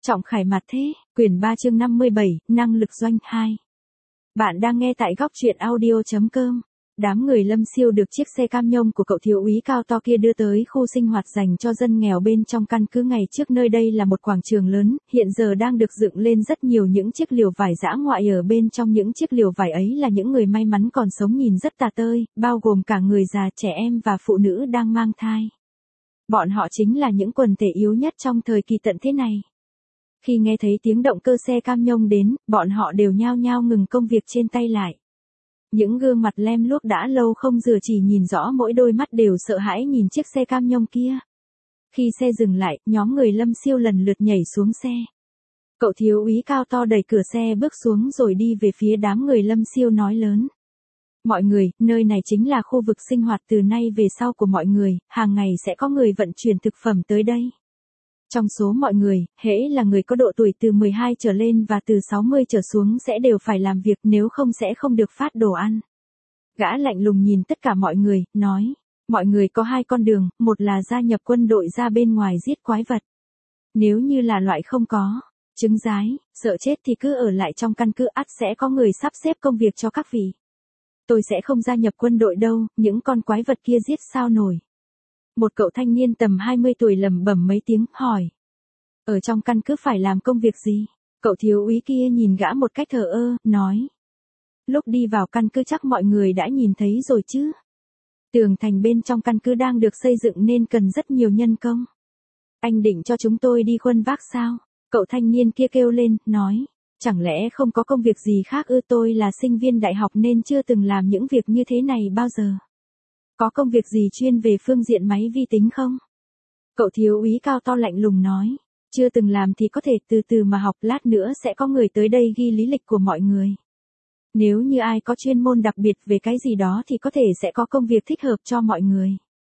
Trọng Khải Mặt Thế, quyển 3 chương 57, năng lực doanh 2. Bạn đang nghe tại góc truyện audio.com. Đám người Lâm Siêu được chiếc xe cam nhông của cậu thiếu úy cao to kia đưa tới khu sinh hoạt dành cho dân nghèo bên trong căn cứ. Ngày trước nơi đây là một quảng trường lớn, hiện giờ đang được dựng lên rất nhiều những chiếc lều vải dã ngoại. Ở bên trong những chiếc lều vải ấy là những người may mắn còn sống nhìn rất tà tơi, bao gồm cả người già, trẻ em và phụ nữ đang mang thai. Bọn họ chính là những quần thể yếu nhất trong thời kỳ tận thế này. Khi nghe thấy tiếng động cơ xe cam nhông đến, bọn họ đều nhao nhao ngừng công việc trên tay lại. Những gương mặt lem luốc đã lâu không rửa chỉ nhìn rõ, mỗi đôi mắt đều sợ hãi nhìn chiếc xe cam nhông kia. Khi xe dừng lại, nhóm người Lâm Siêu lần lượt nhảy xuống xe. Cậu thiếu úy cao to đẩy cửa xe bước xuống rồi đi về phía đám người Lâm Siêu nói lớn. Mọi người, nơi này chính là khu vực sinh hoạt từ nay về sau của mọi người, hàng ngày sẽ có người vận chuyển thực phẩm tới đây. Trong số mọi người, hễ là người có độ tuổi từ 12 trở lên và từ 60 trở xuống sẽ đều phải làm việc, nếu không sẽ không được phát đồ ăn. Gã lạnh lùng nhìn tất cả mọi người, nói, mọi người có hai con đường, một là gia nhập quân đội ra bên ngoài giết quái vật. Nếu như là loại không có trứng rái, sợ chết thì cứ ở lại trong căn cứ, ắt sẽ có người sắp xếp công việc cho các vị. Tôi sẽ không gia nhập quân đội đâu, những con quái vật kia giết sao nổi. Một cậu thanh niên tầm 20 tuổi lẩm bẩm mấy tiếng, hỏi. Ở trong căn cứ phải làm công việc gì? Cậu thiếu úy kia nhìn gã một cách thờ ơ, nói. Lúc đi vào căn cứ chắc mọi người đã nhìn thấy rồi chứ. Tường thành bên trong căn cứ đang được xây dựng nên cần rất nhiều nhân công. Anh định cho chúng tôi đi khuân vác sao? Cậu thanh niên kia kêu lên, nói. Chẳng lẽ không có công việc gì khác ư? Tôi là sinh viên đại học nên chưa từng làm những việc như thế này bao giờ. Có công việc gì chuyên về phương diện máy vi tính không? Cậu thiếu úy cao to lạnh lùng nói. Chưa từng làm thì có thể từ từ mà học, lát nữa sẽ có người tới đây ghi lý lịch của mọi người. Nếu như ai có chuyên môn đặc biệt về cái gì đó thì có thể sẽ có công việc thích hợp cho mọi người.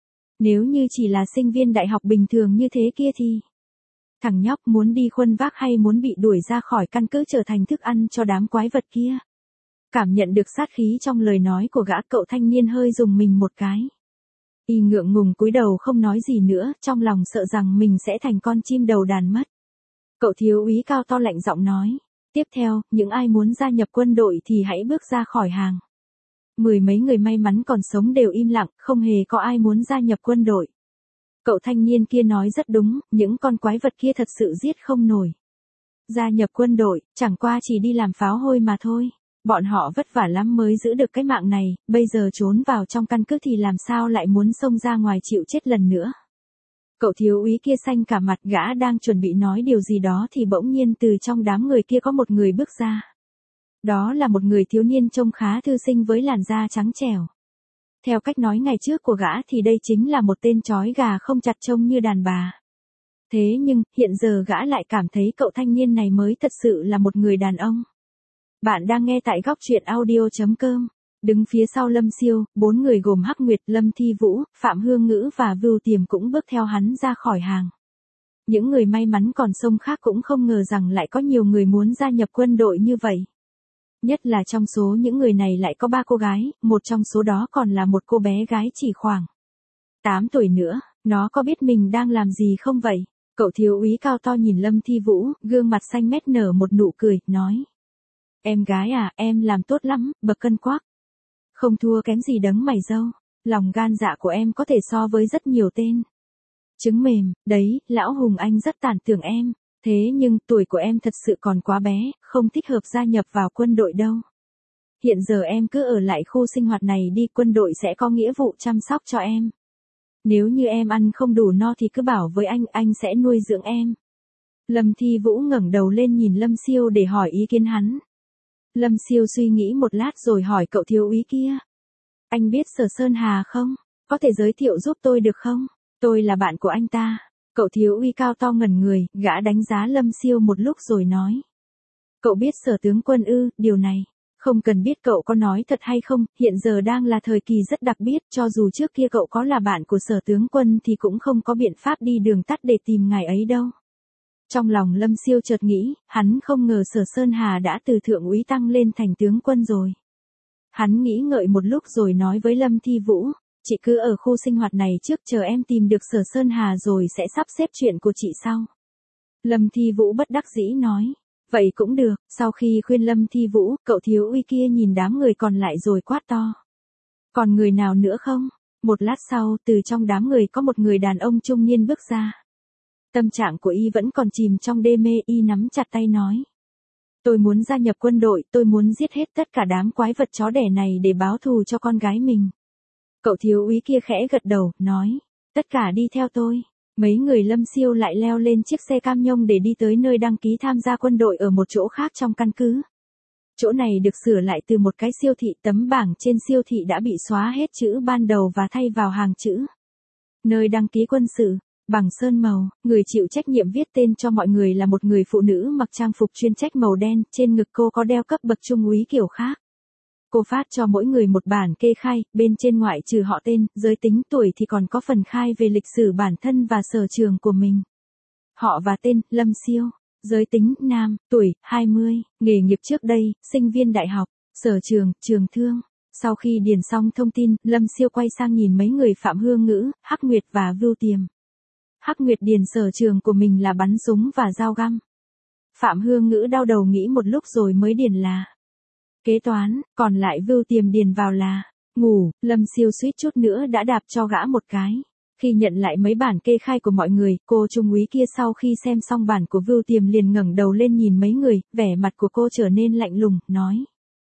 Nếu như chỉ là sinh viên đại học bình thường như thế kia thì... Thằng nhóc muốn đi khuân vác hay muốn bị đuổi ra khỏi căn cứ trở thành thức ăn cho đám quái vật kia? Cảm nhận được sát khí trong lời nói của gã, cậu thanh niên hơi rùng mình một cái. Y ngượng ngùng cúi đầu không nói gì nữa, trong lòng sợ rằng mình sẽ thành con chim đầu đàn mất. Cậu thiếu úy cao to lạnh giọng nói. Tiếp theo, những ai muốn gia nhập quân đội thì hãy bước ra khỏi hàng. Mười mấy người may mắn còn sống đều im lặng, không hề có ai muốn gia nhập quân đội. Cậu thanh niên kia nói rất đúng, những con quái vật kia thật sự giết không nổi. Gia nhập quân đội, chẳng qua chỉ đi làm pháo hôi mà thôi. Bọn họ vất vả lắm mới giữ được cái mạng này, bây giờ trốn vào trong căn cứ thì làm sao lại muốn xông ra ngoài chịu chết lần nữa. Cậu thiếu úy kia xanh cả mặt, gã đang chuẩn bị nói điều gì đó thì bỗng nhiên từ trong đám người kia có một người bước ra. Đó là một người thiếu niên trông khá thư sinh với làn da trắng trẻo. Theo cách nói ngày trước của gã thì đây chính là một tên trói gà không chặt trông như đàn bà. Thế nhưng, hiện giờ gã lại cảm thấy cậu thanh niên này mới thật sự là một người đàn ông. Bạn đang nghe tại góc truyện audio.com. Đứng phía sau Lâm Siêu, 4 người gồm Hắc Nguyệt, Lâm Thi Vũ, Phạm Hương Ngữ và Vưu Tiềm cũng bước theo hắn ra khỏi hàng. Những người may mắn còn sống khác cũng không ngờ rằng lại có nhiều người muốn gia nhập quân đội như vậy. Nhất là trong số những người này lại có 3 cô gái, một trong số đó còn là một cô bé gái chỉ khoảng 8 tuổi nữa, nó có biết mình đang làm gì không vậy? Cậu thiếu úy cao to nhìn Lâm Thi Vũ, gương mặt xanh mét nở một nụ cười, nói. Em gái à, em làm tốt lắm, bậc cân quắc. Không thua kém gì đấng mày râu, lòng gan dạ của em có thể so với rất nhiều tên. Trứng mềm, đấy, lão Hùng anh rất tàn tưởng em, thế nhưng tuổi của em thật sự còn quá bé, không thích hợp gia nhập vào quân đội đâu. Hiện giờ em cứ ở lại khu sinh hoạt này đi, quân đội sẽ có nghĩa vụ chăm sóc cho em. Nếu như em ăn không đủ no thì cứ bảo với anh sẽ nuôi dưỡng em. Lâm Thi Vũ ngẩng đầu lên nhìn Lâm Siêu để hỏi ý kiến hắn. Lâm Siêu suy nghĩ một lát rồi hỏi cậu thiếu úy kia. Anh biết Sở Sơn Hà không? Có thể giới thiệu giúp tôi được không? Tôi là bạn của anh ta. Cậu thiếu úy cao to ngẩn người, gã đánh giá Lâm Siêu một lúc rồi nói. Cậu biết Sở tướng quân ư? Điều này không cần biết cậu có nói thật hay không, hiện giờ đang là thời kỳ rất đặc biệt, cho dù trước kia cậu có là bạn của Sở tướng quân thì cũng không có biện pháp đi đường tắt để tìm ngài ấy đâu. Trong lòng Lâm Siêu chợt nghĩ, hắn không ngờ Sở Sơn Hà đã từ thượng úy tăng lên thành tướng quân rồi. Hắn nghĩ ngợi một lúc rồi nói với Lâm Thi Vũ, chị cứ ở khu sinh hoạt này trước, chờ em tìm được Sở Sơn Hà rồi sẽ sắp xếp chuyện của chị sau. Lâm Thi Vũ bất đắc dĩ nói. Vậy cũng được, sau khi khuyên Lâm Thi Vũ, cậu thiếu uy kia nhìn đám người còn lại rồi quát to. Còn người nào nữa không? Một lát sau, từ trong đám người có một người đàn ông trung niên bước ra. Tâm trạng của y vẫn còn chìm trong đê mê, y nắm chặt tay nói. Tôi muốn gia nhập quân đội, tôi muốn giết hết tất cả đám quái vật chó đẻ này để báo thù cho con gái mình. Cậu thiếu úy kia khẽ gật đầu, nói. Tất cả đi theo tôi. Mấy người Lâm Siêu lại leo lên chiếc xe cam nhông để đi tới nơi đăng ký tham gia quân đội ở một chỗ khác trong căn cứ. Chỗ này được sửa lại từ một cái siêu thị, tấm bảng trên siêu thị đã bị xóa hết chữ ban đầu và thay vào hàng chữ. Nơi đăng ký quân sự, bằng sơn màu, người chịu trách nhiệm viết tên cho mọi người là một người phụ nữ mặc trang phục chuyên trách màu đen, trên ngực cô có đeo cấp bậc trung úy kiểu khác. Cô phát cho mỗi người một bản kê khai, bên trên ngoại trừ họ tên, giới tính, tuổi thì còn có phần khai về lịch sử bản thân và sở trường của mình. Họ và tên, Lâm Siêu. Giới tính, nam, tuổi, 20, nghề nghiệp trước đây, sinh viên đại học, sở trường, trường thương. Sau khi điền xong thông tin, Lâm Siêu quay sang nhìn mấy người Phạm Hương Ngữ, Hắc Nguyệt và Vưu Tiềm. Hắc Nguyệt điền sở trường của mình là bắn súng và dao găm. Phạm Hương Ngữ đau đầu nghĩ một lúc rồi mới điền là kế toán, còn lại Vưu Tiềm điền vào là ngủ. Lâm Siêu suýt chút nữa đã đạp cho gã một cái. Khi nhận lại mấy bản kê khai của mọi người, cô trung úy kia sau khi xem xong bản của Vưu Tiềm liền ngẩng đầu lên nhìn mấy người, vẻ mặt của cô trở nên lạnh lùng, nói.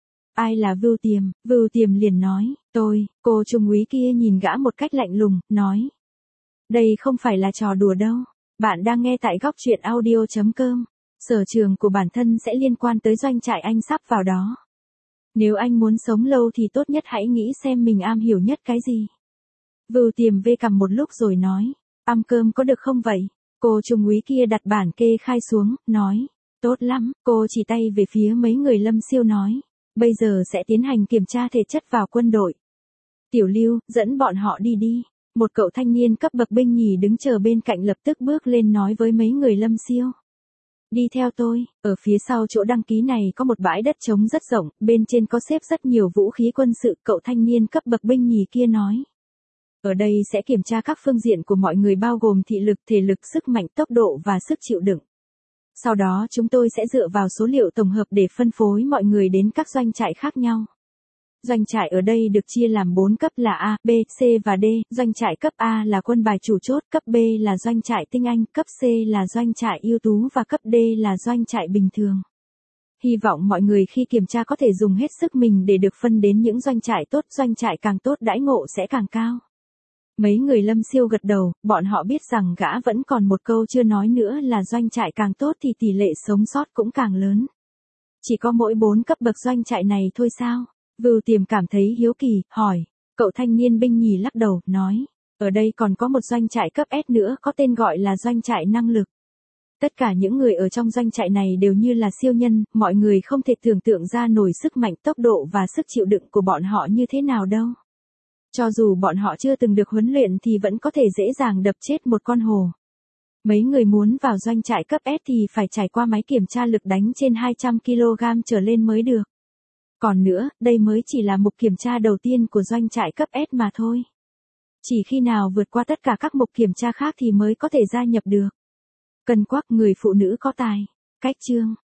Ai là Vưu Tiềm? Vưu Tiềm liền nói, tôi. Cô trung úy kia nhìn gã một cách lạnh lùng, nói. Đây không phải là trò đùa đâu. Bạn đang nghe tại góc truyện audio.com. Sở trường của bản thân sẽ liên quan tới doanh trại anh sắp vào đó. Nếu anh muốn sống lâu thì tốt nhất hãy nghĩ xem mình am hiểu nhất cái gì. Vưu Tiềm vê cằm một lúc rồi nói, ăn cơm có được không vậy? Cô trung úy kia đặt bản kê khai xuống, nói, tốt lắm. Cô chỉ tay về phía mấy người Lâm Siêu nói, bây giờ sẽ tiến hành kiểm tra thể chất vào quân đội. Tiểu Lưu, dẫn bọn họ đi đi. Một cậu thanh niên cấp bậc binh nhì đứng chờ bên cạnh lập tức bước lên nói với mấy người Lâm Siêu. Đi theo tôi, ở phía sau chỗ đăng ký này có một bãi đất trống rất rộng, bên trên có xếp rất nhiều vũ khí quân sự, cậu thanh niên cấp bậc binh nhì kia nói. Ở đây sẽ kiểm tra các phương diện của mọi người bao gồm thị lực, thể lực, sức mạnh, tốc độ và sức chịu đựng. Sau đó chúng tôi sẽ dựa vào số liệu tổng hợp để phân phối mọi người đến các doanh trại khác nhau. Doanh trại ở đây được chia làm 4 cấp là A, B, C và D. Doanh trại cấp A là quân bài chủ chốt, cấp B là doanh trại tinh anh, cấp C là doanh trại ưu tú và cấp D là doanh trại bình thường. Hy vọng mọi người khi kiểm tra có thể dùng hết sức mình để được phân đến những doanh trại tốt, doanh trại càng tốt đãi ngộ sẽ càng cao. Mấy người Lâm Siêu gật đầu, bọn họ biết rằng gã vẫn còn một câu chưa nói nữa là doanh trại càng tốt thì tỷ lệ sống sót cũng càng lớn. Chỉ có mỗi 4 cấp bậc doanh trại này thôi sao? Vưu Tiềm cảm thấy hiếu kỳ, hỏi. Cậu thanh niên binh nhì lắc đầu, nói. Ở đây còn có một doanh trại cấp S nữa có tên gọi là doanh trại năng lực. Tất cả những người ở trong doanh trại này đều như là siêu nhân, mọi người không thể tưởng tượng ra nổi sức mạnh, tốc độ và sức chịu đựng của bọn họ như thế nào đâu. Cho dù bọn họ chưa từng được huấn luyện thì vẫn có thể dễ dàng đập chết một con hổ. Mấy người muốn vào doanh trại cấp S thì phải trải qua máy kiểm tra lực đánh trên 200 kg trở lên mới được. Còn nữa, đây mới chỉ là mục kiểm tra đầu tiên của doanh trại cấp S mà thôi. Chỉ khi nào vượt qua tất cả các mục kiểm tra khác thì mới có thể gia nhập được. Cân quắc người phụ nữ có tài. Cách chương.